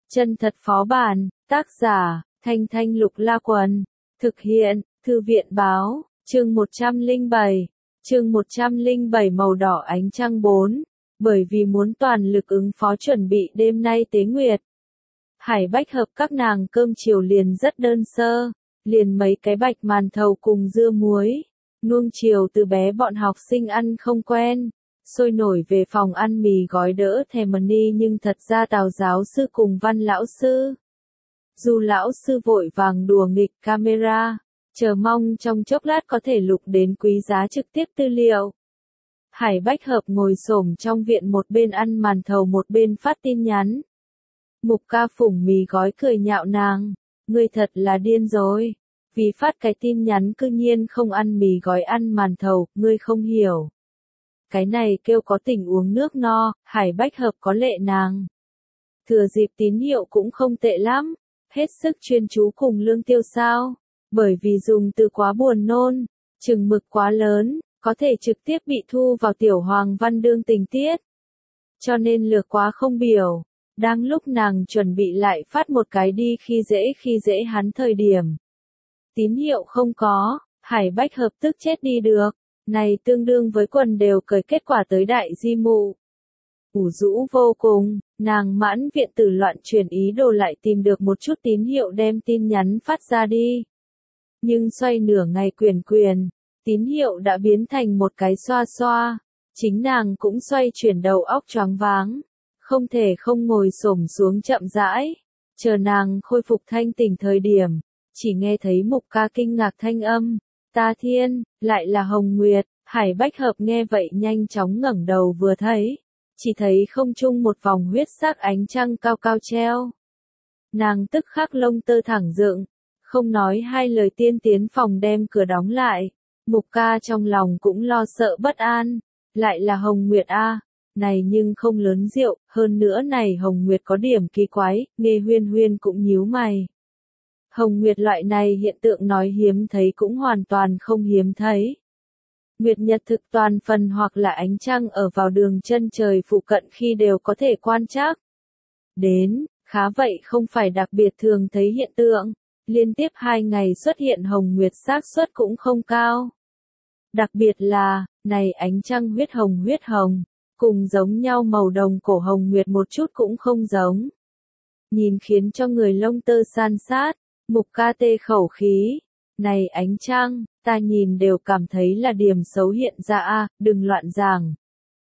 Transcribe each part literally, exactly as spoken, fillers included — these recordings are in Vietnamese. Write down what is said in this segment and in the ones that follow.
Chân thật phó bản, tác giả, Thanh Thanh Lục La Quần, thực hiện, Thư viện báo, chương một trăm lẻ bảy, chương một trăm lẻ bảy màu đỏ ánh trăng bốn, bởi vì muốn toàn lực ứng phó chuẩn bị đêm nay tế nguyệt. Hải Bách Hợp các nàng cơm chiều liền rất đơn sơ, liền mấy cái bạch màn thầu cùng dưa muối, nuông chiều từ bé bọn học sinh ăn không quen. Sôi nổi về phòng ăn mì gói đỡ thèm ni nhưng thật ra Tào giáo sư cùng Văn lão sư. Dù lão sư vội vàng đùa nghịch camera, chờ mong trong chốc lát có thể lục đến quý giá trực tiếp tư liệu. Hải Bách Hợp ngồi xổm trong viện một bên ăn màn thầu một bên phát tin nhắn. Mục Ca phủng mì gói cười nhạo nàng, ngươi thật là điên rồi, vì phát cái tin nhắn cư nhiên không ăn mì gói ăn màn thầu, ngươi không hiểu. Cái này kêu có tình uống nước no, Hải Bách Hợp có lệ nàng. Thừa dịp tín hiệu cũng không tệ lắm, hết sức chuyên chú cùng lương tiêu sao, bởi vì dùng từ quá buồn nôn, chừng mực quá lớn, có thể trực tiếp bị thu vào tiểu hoàng văn đương tình tiết. Cho nên lược quá không biểu, đang lúc nàng chuẩn bị lại phát một cái đi khi dễ khi dễ hắn thời điểm. Tín hiệu không có, Hải Bách Hợp tức chết đi được. Này tương đương với quần đều cởi kết quả tới đại di mụ. Ủ rũ vô cùng, nàng mãn viện tử loạn chuyển ý đồ lại tìm được một chút tín hiệu đem tin nhắn phát ra đi. Nhưng xoay nửa ngày quyền quyền, tín hiệu đã biến thành một cái xoa xoa, chính nàng cũng xoay chuyển đầu óc choáng váng, không thể không ngồi xổm xuống chậm rãi, chờ nàng khôi phục thanh tỉnh thời điểm, chỉ nghe thấy Mục Ca kinh ngạc thanh âm. Ta thiên, lại là Hồng Nguyệt, Hải Bách Hợp nghe vậy nhanh chóng ngẩng đầu vừa thấy, chỉ thấy không trung một vòng huyết sắc ánh trăng cao cao treo. Nàng tức khắc lông tơ thẳng dựng, không nói hai lời tiên tiến phòng đem cửa đóng lại, Mục Ca trong lòng cũng lo sợ bất an, lại là Hồng Nguyệt a, này nhưng không lớn rượu, hơn nữa này Hồng Nguyệt có điểm kỳ quái, Nghe Huyên Huyên cũng nhíu mày. Hồng Nguyệt loại này hiện tượng nói hiếm thấy cũng hoàn toàn không hiếm thấy. Nguyệt nhật thực toàn phần hoặc là ánh trăng ở vào đường chân trời phụ cận khi đều có thể quan trắc. Đến, khá vậy không phải đặc biệt thường thấy hiện tượng, liên tiếp hai ngày xuất hiện Hồng Nguyệt xác suất cũng không cao. Đặc biệt là, này ánh trăng huyết hồng huyết hồng, cùng giống nhau màu đồng cổ Hồng Nguyệt một chút cũng không giống. Nhìn khiến cho người lông tơ san sát. Mục Ca tê khẩu khí, này ánh trăng, ta nhìn đều cảm thấy là điểm xấu hiện ra a, đừng loạn giảng.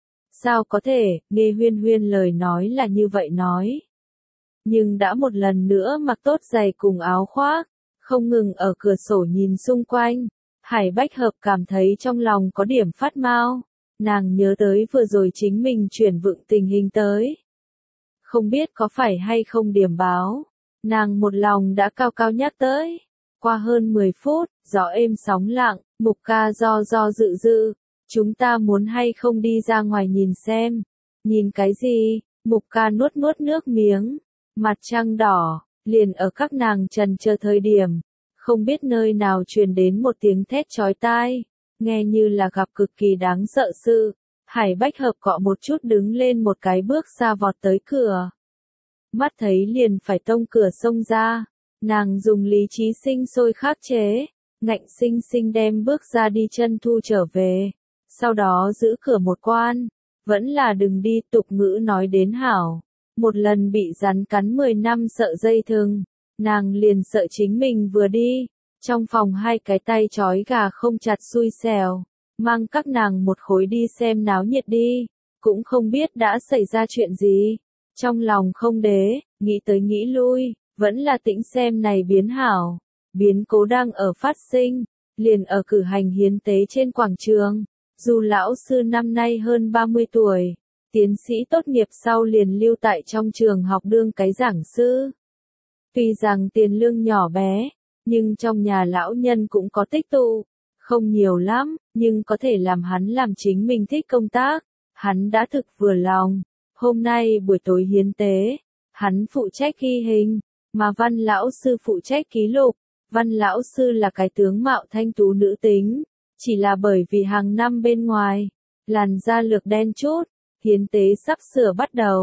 Sao có thể, Nghe Huyên Huyên lời nói là như vậy nói. Nhưng đã một lần nữa mặc tốt giày cùng áo khoác, không ngừng ở cửa sổ nhìn xung quanh, Hải Bách Hợp cảm thấy trong lòng có điểm phát mau, nàng nhớ tới vừa rồi chính mình chuyển vựng tình hình tới. Không biết có phải hay không điểm báo. Nàng một lòng đã cao cao nhắc tới. Qua hơn mười phút, gió êm sóng lặng, Mục Ca do do dự dự. Chúng ta muốn hay không đi ra ngoài nhìn xem. Nhìn cái gì? Mục Ca nuốt nuốt nước miếng. Mặt trăng đỏ, liền ở các nàng trần chờ thời điểm. Không biết nơi nào truyền đến một tiếng thét chói tai. Nghe như là gặp cực kỳ đáng sợ sự. Hải Bách Hợp cọ một chút đứng lên một cái bước xa vọt tới cửa. Mắt thấy liền phải tông cửa xông ra, nàng dùng lý trí sinh sôi khắc chế, ngạnh sinh sinh đem bước ra đi chân thu trở về, sau đó giữ cửa một quan, vẫn là đừng đi tục ngữ nói đến hảo, một lần bị rắn cắn mười năm sợ dây thừng, nàng liền sợ chính mình vừa đi, trong phòng hai cái tay trói gà không chặt xui xẻo, mang các nàng một khối đi xem náo nhiệt đi, cũng không biết đã xảy ra chuyện gì. Trong lòng không đế, nghĩ tới nghĩ lui, vẫn là tĩnh xem này biến hảo, biến cố đang ở phát sinh, liền ở cử hành hiến tế trên quảng trường, dù lão sư năm nay hơn ba mươi tuổi, tiến sĩ tốt nghiệp sau liền lưu tại trong trường học đương cái giảng sư. Tuy rằng tiền lương nhỏ bé, nhưng trong nhà lão nhân cũng có tích tụ, không nhiều lắm, nhưng có thể làm hắn làm chính mình thích công tác, hắn đã thực vừa lòng. Hôm nay buổi tối hiến tế, hắn phụ trách ghi hình, mà Văn lão sư phụ trách ký lục. Văn lão sư là cái tướng mạo thanh tú nữ tính, chỉ là bởi vì hàng năm bên ngoài, làn da lược đen chút, hiến tế sắp sửa bắt đầu,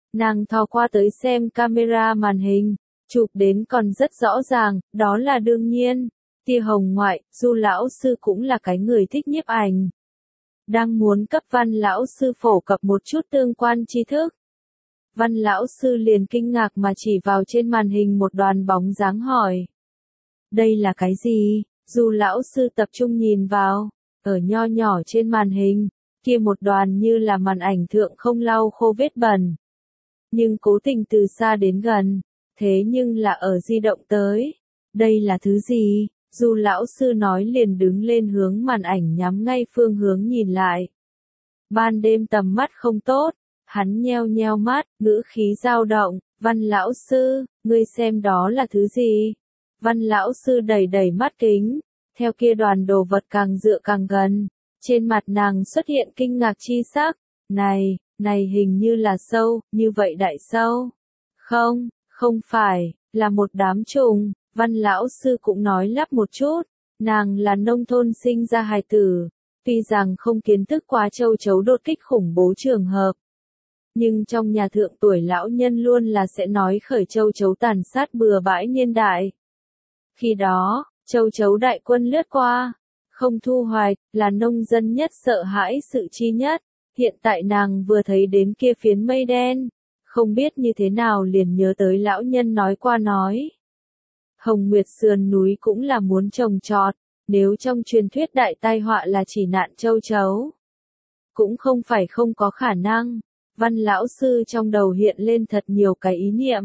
Nàng thò qua tới xem camera màn hình, chụp đến còn rất rõ ràng, đó là đương nhiên. Tia hồng ngoại, Du lão sư cũng là cái người thích nhiếp ảnh. Đang muốn cấp Văn lão sư phổ cập một chút tương quan tri thức. Văn lão sư liền kinh ngạc mà chỉ vào trên màn hình một đoàn bóng dáng hỏi. Đây là cái gì? Du lão sư tập trung nhìn vào, ở nho nhỏ trên màn hình, kia một đoàn như là màn ảnh thượng không lau khô vết bẩn. Nhưng cố tình từ xa đến gần, thế nhưng là ở di động tới. Đây là thứ gì? Du lão sư nói liền đứng lên hướng màn ảnh nhắm ngay phương hướng nhìn lại. Ban đêm tầm mắt không tốt, hắn nheo nheo mắt, ngữ khí dao động, Văn lão sư, ngươi xem đó là thứ gì? Văn lão sư đẩy đẩy mắt kính, theo kia đoàn đồ vật càng dựa càng gần, trên mặt nàng xuất hiện kinh ngạc chi sắc, này, này hình như là sâu, như vậy đại sâu. Không, không phải, là một đám trùng. Văn lão sư cũng nói lắp một chút, nàng là nông thôn sinh ra hài tử, tuy rằng không kiến thức quá châu chấu đột kích khủng bố trường hợp. Nhưng trong nhà thượng tuổi lão nhân luôn là sẽ nói khởi châu chấu tàn sát bừa bãi niên đại. Khi đó, châu chấu đại quân lướt qua, không thu hoạch, là nông dân nhất sợ hãi sự chi nhất. Hiện tại nàng vừa thấy đến kia phiến mây đen, không biết như thế nào liền nhớ tới lão nhân nói qua nói. Hồng Nguyệt sườn núi cũng là muốn trồng trọt, nếu trong truyền thuyết đại tai họa là chỉ nạn châu chấu. Cũng không phải không có khả năng, Văn lão sư trong đầu hiện lên thật nhiều cái ý niệm.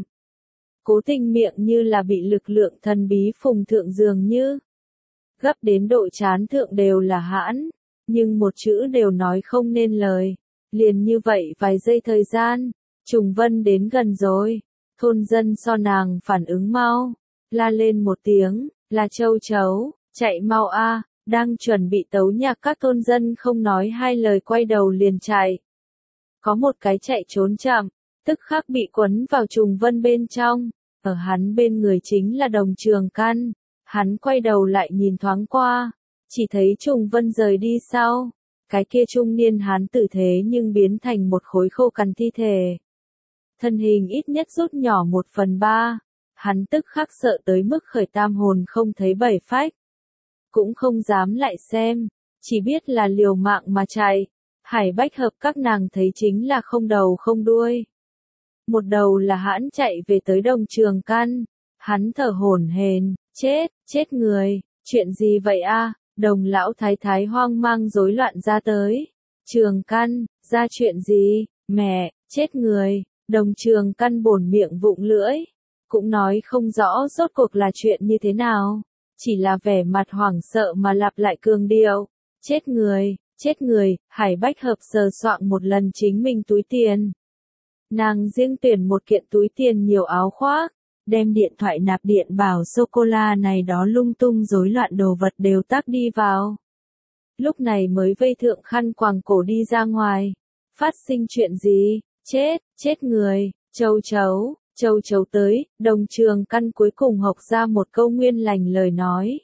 Cố tình miệng như là bị lực lượng thần bí phùng thượng dường như. Gấp đến độ chán thượng đều là hãn, nhưng một chữ đều nói không nên lời. Liền như vậy vài giây thời gian, trùng vân đến gần rồi, thôn dân so nàng phản ứng mau. La lên một tiếng, là châu chấu, chạy mau a, đang chuẩn bị tấu nhạc các thôn dân không nói hai lời quay đầu liền chạy. Có một cái chạy trốn chậm, tức khắc bị quấn vào trùng vân bên trong, ở hắn bên người chính là Đồng Trường Căn, hắn quay đầu lại nhìn thoáng qua, chỉ thấy trùng vân rời đi sau, cái kia trung niên hắn tử thế nhưng biến thành một khối khô cằn thi thể. Thân hình ít nhất rút nhỏ một phần ba. Hắn tức khắc sợ tới mức khởi tam hồn không thấy bảy phách. Cũng không dám lại xem, chỉ biết là liều mạng mà chạy. Hải Bách Hợp các nàng thấy chính là không đầu không đuôi. Một đầu là hãn chạy về tới Đồng Trường Căn. Hắn thở hổn hển, chết, chết người, chuyện gì vậy a? Đồng lão thái thái hoang mang rối loạn ra tới. Trường Căn, ra chuyện gì? Mẹ, chết người. Đồng Trường Căn bổn miệng vụng lưỡi. Cũng nói không rõ rốt cuộc là chuyện như thế nào, chỉ là vẻ mặt hoảng sợ mà lặp lại cường điệu, chết người, chết người. Hải Bách Hợp sờ soạng một lần chính mình túi tiền. Nàng riêng tuyển một kiện túi tiền nhiều áo khoác, đem điện thoại nạp điện bảo sô-cô-la này đó lung tung rối loạn đồ vật đều tắc đi vào. Lúc này mới vây thượng khăn quàng cổ đi ra ngoài, phát sinh chuyện gì, chết, chết người, châu chấu. Châu chấu tới, Đồng Trường Căn cuối cùng học ra một câu nguyên lành lời nói.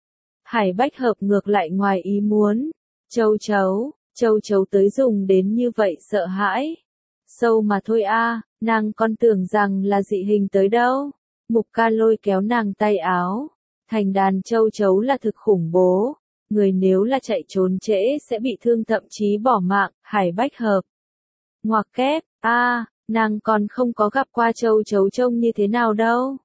Hải Bách Hợp ngược lại ngoài ý muốn. Châu chấu, châu chấu tới dùng đến như vậy sợ hãi. Sâu mà thôi a, nàng còn tưởng rằng là dị hình tới đâu. Mục Ca lôi kéo nàng tay áo. Thành đàn châu chấu là thực khủng bố. Người nếu là chạy trốn trễ sẽ bị thương thậm chí bỏ mạng. Hải Bách Hợp. Ngoặc kép, a. Nàng còn không có gặp qua châu chấu trông như thế nào đâu.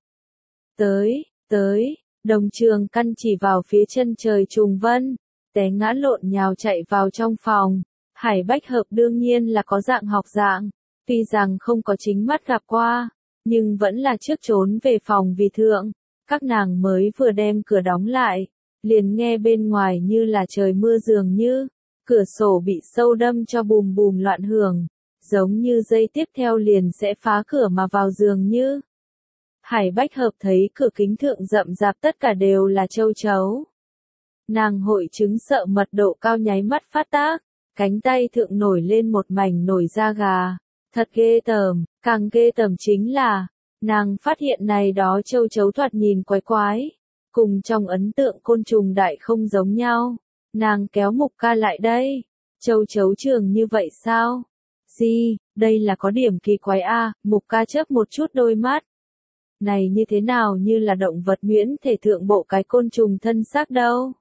Tới, tới, Đồng Trường Căn chỉ vào phía chân trời trùng vân, té ngã lộn nhào chạy vào trong phòng. Hải Bách Hợp đương nhiên là có dạng học dạng, tuy rằng không có chính mắt gặp qua, nhưng vẫn là trước trốn về phòng vì thượng. Các nàng mới vừa đem cửa đóng lại, liền nghe bên ngoài như là trời mưa dường như, cửa sổ bị sâu đâm cho bùm bùm loạn hưởng. Giống như giây tiếp theo liền sẽ phá cửa mà vào giường như. Hải Bách Hợp thấy cửa kính thượng rậm rạp tất cả đều là châu chấu. Nàng hội chứng sợ mật độ cao nháy mắt phát tác, cánh tay thượng nổi lên một mảnh nổi da gà. Thật ghê tởm, càng ghê tởm chính là, nàng phát hiện này đó châu chấu thoạt nhìn quái quái, cùng trong ấn tượng côn trùng đại không giống nhau. Nàng kéo Mục Ca lại đây, châu chấu trường như vậy sao? gì, đây là có điểm kỳ quái a, Mục ca chớp một chút đôi mắt. Này như thế nào như là động vật nhuyễn thể thượng bộ cái côn trùng thân xác đâu.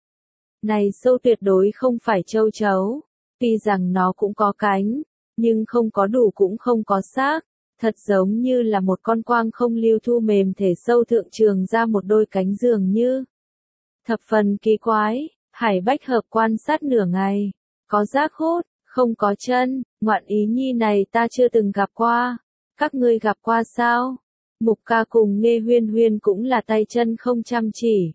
Này sâu tuyệt đối không phải châu chấu, tuy rằng nó cũng có cánh, nhưng không có đủ cũng không có xác, thật giống như là một con quang không lưu thu mềm thể sâu thượng trường ra một đôi cánh dường như. Thập phần kỳ quái, Hải Bách Hợp quan sát nửa ngày, có giác hốt, không có chân, ngoạn ý nhi này ta chưa từng gặp qua, các ngươi gặp qua sao? Mục ca cùng Nghe Huyên Huyên cũng là tay chân không chăm chỉ.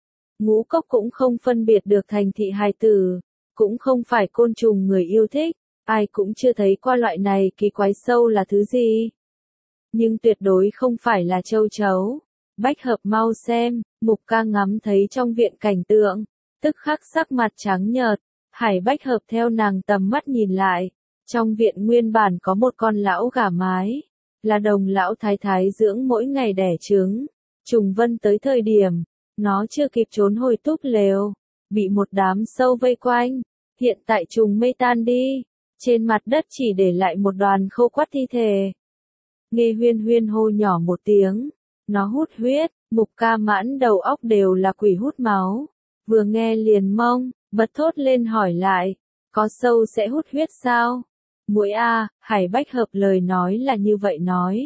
Ngũ Cốc cũng không phân biệt được thành thị hài tử, cũng không phải côn trùng người yêu thích, ai cũng chưa thấy qua loại này kỳ quái sâu là thứ gì. Nhưng tuyệt đối không phải là châu chấu. Bách Hợp mau xem, Mục ca ngắm thấy trong viện cảnh tượng, tức khắc sắc mặt trắng nhợt, Hải Bách Hợp theo nàng tầm mắt nhìn lại, trong viện nguyên bản có một con lão gà mái, là Đồng lão thái thái dưỡng mỗi ngày đẻ trứng. Trùng Vân tới thời điểm, nó chưa kịp trốn hồi túp lều, bị một đám sâu vây quanh, hiện tại trùng mây tan đi, trên mặt đất chỉ để lại một đoàn khô quắt thi thể. Nghe Huyên Huyên hô nhỏ một tiếng, nó hút huyết, Mục ca mãn đầu óc đều là quỷ hút máu, vừa nghe liền mông, bật thốt lên hỏi lại, có sâu sẽ hút huyết sao? Muội a, Hải Bách Hợp lời nói là như vậy nói.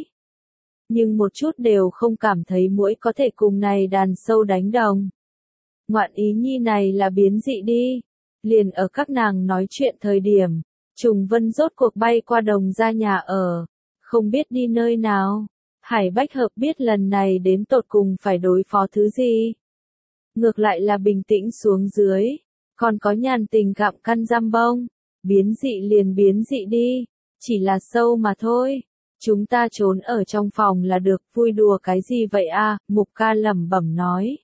Nhưng một chút đều không cảm thấy muội có thể cùng này đàn sâu đánh đồng. Ngoạn ý nhi này là biến dị đi. Liền ở các nàng nói chuyện thời điểm, Trùng Vân rốt cuộc bay qua Đồng ra nhà ở, không biết đi nơi nào. Hải Bách Hợp biết lần này đến tột cùng phải đối phó thứ gì. Ngược lại là bình tĩnh xuống dưới, còn có nhàn tình gặm căn giam bông. Biến dị liền biến dị đi, chỉ là sâu mà thôi. Chúng ta trốn ở trong phòng là được, vui đùa cái gì vậy a? Mục ca lẩm bẩm nói.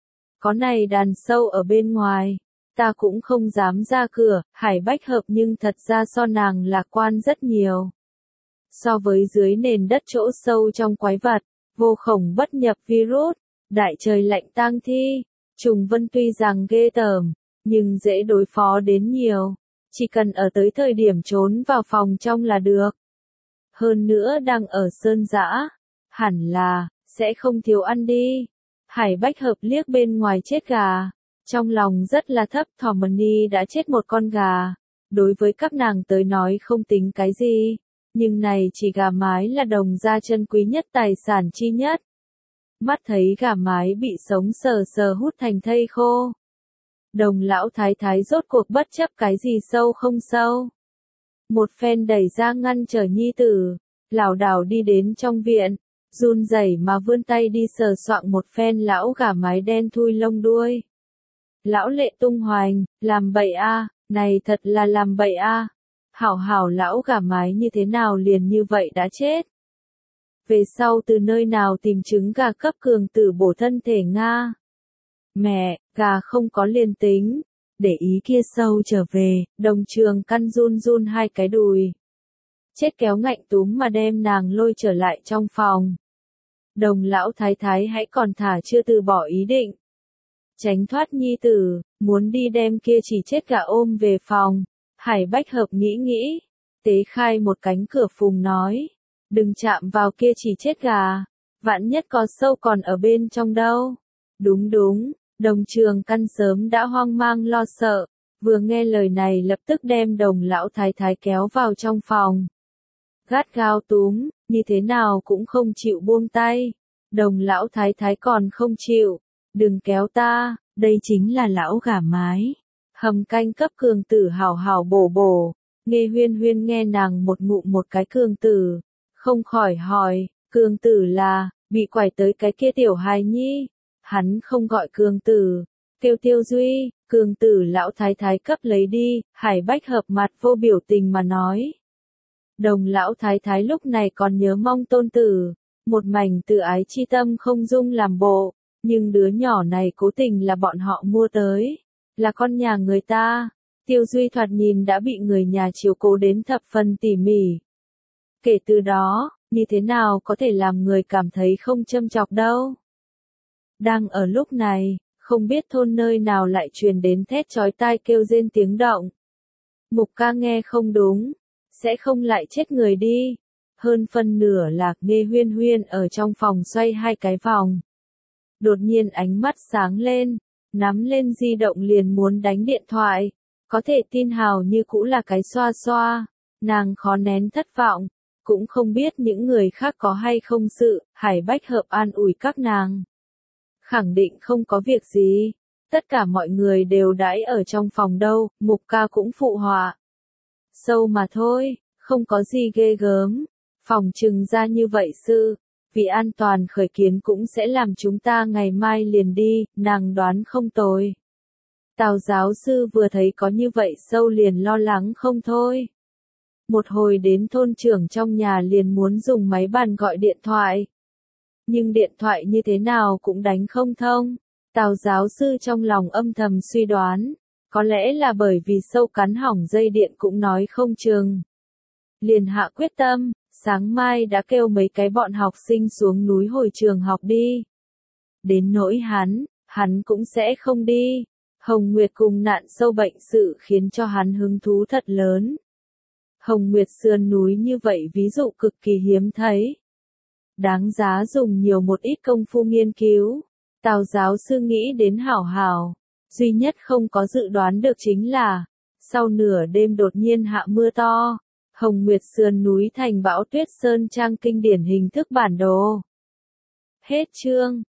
Có này đàn sâu ở bên ngoài, ta cũng không dám ra cửa. Hải Bách Hợp nhưng thật ra so nàng lạc quan rất nhiều. So với dưới nền đất chỗ sâu trong quái vật, vô khổng bất nhập virus, đại trời lạnh tang thi, Trùng Vân tuy rằng ghê tởm, nhưng dễ đối phó đến nhiều. Chỉ cần ở tới thời điểm trốn vào phòng trong là được. Hơn nữa đang ở sơn dã, hẳn là, sẽ không thiếu ăn đi. Hải Bách Hợp liếc bên ngoài chết gà, trong lòng rất là thấp thỏm, Mani đã chết một con gà. Đối với các nàng tới nói không tính cái gì, nhưng này chỉ gà mái là Đồng gia chân quý nhất tài sản chi nhất. Mắt thấy gà mái bị sống sờ sờ hút thành thây khô. Đồng lão thái thái rốt cuộc bất chấp cái gì sâu không sâu. Một phen đẩy ra ngăn trở nhi tử, lảo đảo đi đến trong viện, run rẩy mà vươn tay đi sờ soạng một phen lão gà mái đen thui lông đuôi. Lão Lệ tung hoành, làm bậy a, này thật là làm bậy a. Hảo hảo lão gà mái như thế nào liền như vậy đã chết. Về sau từ nơi nào tìm trứng gà cấp cường tử bổ thân thể Nga. Mẹ, gà không có liền tính, để ý kia sâu trở về, Đồng Trường Căn run run hai cái đùi. Chết kéo ngạnh túm mà đem nàng lôi trở lại trong phòng. Đồng lão thái thái hãy còn thả chưa từ bỏ ý định. Tránh thoát nhi tử, muốn đi đem kia chỉ chết gà ôm về phòng. Hải Bách Hợp nghĩ nghĩ, tế khai một cánh cửa phùng nói, đừng chạm vào kia chỉ chết gà, vạn nhất có sâu còn ở bên trong đâu. Đúng đúng. Đồng Trường Căn sớm đã hoang mang lo sợ, vừa nghe lời này lập tức đem Đồng lão thái thái kéo vào trong phòng. Gắt gao túm, như thế nào cũng không chịu buông tay. Đồng lão thái thái còn không chịu, đừng kéo ta, đây chính là lão gà mái. Hầm canh cấp cường tử hảo hảo bổ bổ. Nghe Huyên Huyên nghe nàng một ngụm một cái cường tử, không khỏi hỏi, cường tử là, bị quải tới cái kia tiểu hài nhi. Hắn không gọi cường tử, kêu Tiêu Duy, cường tử lão thái thái cấp lấy đi. Hải Bách Hợp mặt vô biểu tình mà nói. Đồng lão thái thái lúc này còn nhớ mong tôn tử, một mảnh tự ái chi tâm không dung làm bộ, nhưng đứa nhỏ này cố tình là bọn họ mua tới, là con nhà người ta. Tiêu Duy thoạt nhìn đã bị người nhà chiếu cố đến thập phần tỉ mỉ. Kể từ đó, như thế nào có thể làm người cảm thấy không châm chọc đâu. Đang ở lúc này, không biết thôn nơi nào lại truyền đến thét chói tai kêu rên tiếng động. Mục ca nghe không đúng, sẽ không lại chết người đi. Hơn phân nửa Lạc Nghê Huyên Huyên ở trong phòng xoay hai cái vòng. Đột nhiên ánh mắt sáng lên, nắm lên di động liền muốn đánh điện thoại. Có thể tin Hào như cũ là cái xoa xoa, nàng khó nén thất vọng, cũng không biết những người khác có hay không sự, Hải Bách Hợp an ủi các nàng. Khẳng định không có việc gì, tất cả mọi người đều đãi ở trong phòng đâu, Mục ca cũng phụ họa. Sâu mà thôi, không có gì ghê gớm, phòng trừng ra như vậy sự, vì an toàn khởi kiến cũng sẽ làm chúng ta ngày mai liền đi, nàng đoán không tồi. Tào giáo sư vừa thấy có như vậy sâu liền lo lắng không thôi. Một hồi đến thôn trưởng trong nhà liền muốn dùng máy bàn gọi điện thoại. Nhưng điện thoại như thế nào cũng đánh không thông. Tào giáo sư trong lòng âm thầm suy đoán. Có lẽ là bởi vì sâu cắn hỏng dây điện cũng nói không chừng. Liền hạ quyết tâm, sáng mai đã kêu mấy cái bọn học sinh xuống núi hồi trường học đi. Đến nỗi hắn, hắn cũng sẽ không đi. Hồng Nguyệt cùng nạn sâu bệnh sự khiến cho hắn hứng thú thật lớn. Hồng Nguyệt sườn núi như vậy ví dụ cực kỳ hiếm thấy. Đáng giá dùng nhiều một ít công phu nghiên cứu. Tào giáo sư nghĩ đến hảo hảo. Duy nhất không có dự đoán được chính là, sau nửa đêm đột nhiên hạ mưa to. Hồng Nguyệt sườn núi thành bão tuyết sơn trang kinh điển hình thức bản đồ. Hết chương.